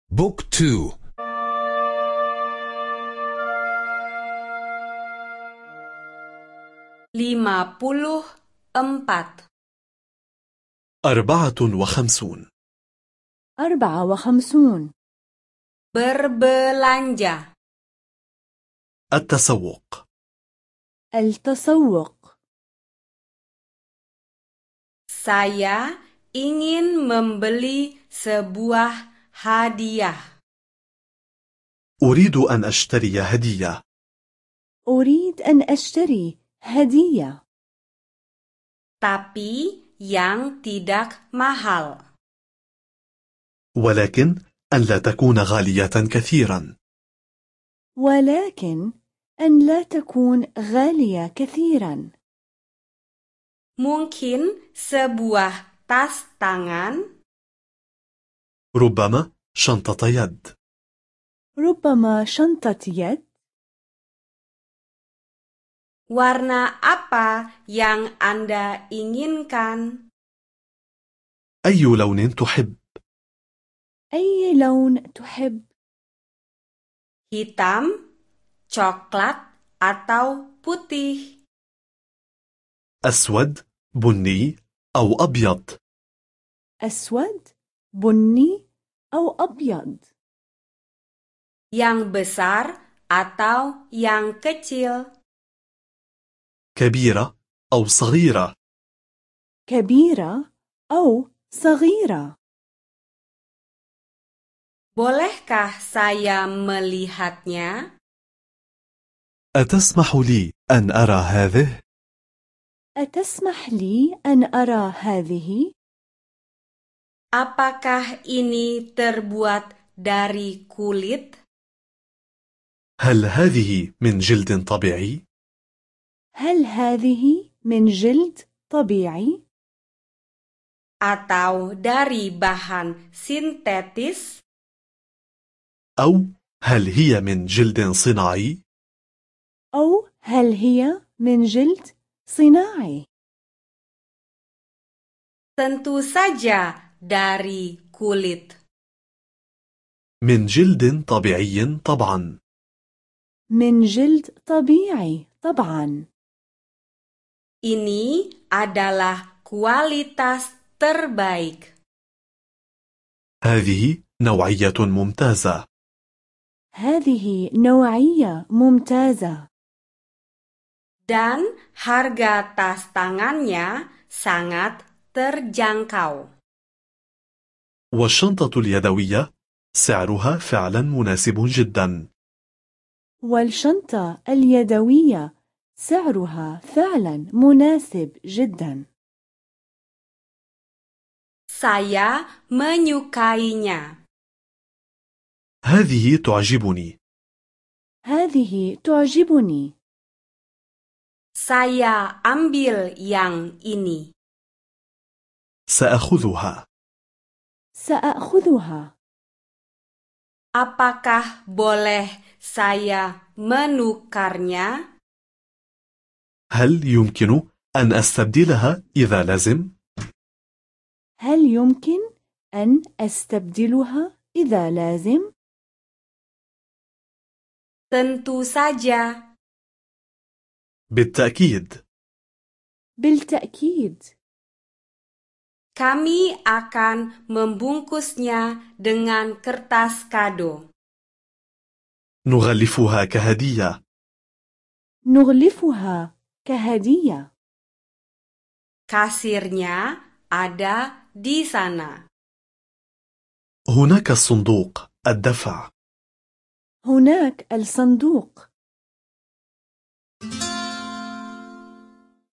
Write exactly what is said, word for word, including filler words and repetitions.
بوك تو. lima puluh empat. أربعة وخمسون. أربعة وخمسون. berbelanja. التسوق. التسوق. Saya ingin membeli sebuah hadiah. أريد أن أشتري هدية. أريد أن أشتري هدية. Tapi yang tidak mahal. ولكن أن لا تكون غالية كثيرا. ولكن أن لا تكون غالية كثيرا. Mungkin sebuah tas tangan. ربما شنطة يد. ربما شنطة يد. Warna apa yang Anda inginkan? أي لون تحب؟ أي لون تحب؟ Hitam, coklat, atau putih? أسود، بني أو أبيض؟ أسود، بني أو أبيض؟ Yang besar atau yang kecil? كبيرة أو صغيرة؟ كبيرة أو صغيرة؟ Bolehkah saya melihatnya? أتسمح لي أن أرى هذه؟ أتسمح لي أن أرى هذه؟ Apakah ini terbuat dari kulit? هل هذه من جلد طبيعي؟ هل هذه من جلد طبيعي؟ Atau dari bahan sintetis? أو هل هي من جلد صناعي؟ أو هل هي من جلد صناعي؟ Tentu saja dari kulit. من جلد طبيعي طبعا. من جلد طبيعي طبعا. Ini adalah kualitas terbaik. هذه نوعية ممتازة. هذه نوعية ممتازة. Dan harga tas tangannya sangat terjangkau. والشنطة اليدوية سعرها فعلا مناسب جدا. والشنطة اليدوية سعرها فعلا مناسب جدا. Saya menyukainya. هذه تعجبني. هذه تعجبني. Saya ambil yang ini. سأخذها. سأخذها. Apakah boleh saya menukarnya? هل يمكن أن أستبدلها إذا لازم؟ هل يمكن أن أستبدلها إذا لازم؟ Tentu saja. بالتأكيد. بالتأكيد. Kami akan membungkusnya dengan kertas kado. نغلفها كهدية. نغلفها كهدية. Kasirnya ada di sana. هناك الصندوق الدفع. هناك الصندوق.